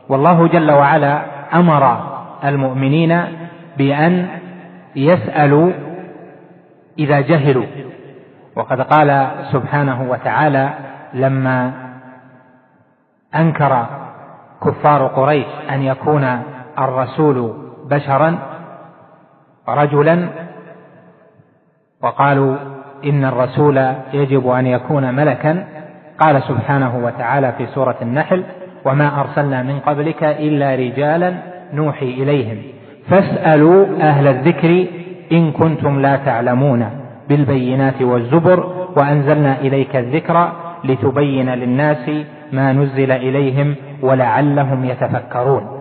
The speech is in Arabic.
والله جل وعلا أمر المؤمنين بأن يسألوا إذا جهلوا، وقد قال سبحانه وتعالى لما أنكر كفار قريش أن يكون الرسول بشرا رجلا، وقالوا إن الرسول يجب أن يكون ملكا، قال سبحانه وتعالى في سورة النحل: وما أرسلنا من قبلك إلا رجالا نوحي إليهم فاسألوا أهل الذكر إن كنتم لا تعلمون بالبينات والزبر وأنزلنا إليك الذكر لتبين للناس ما نزل إليهم ولعلهم يتفكرون.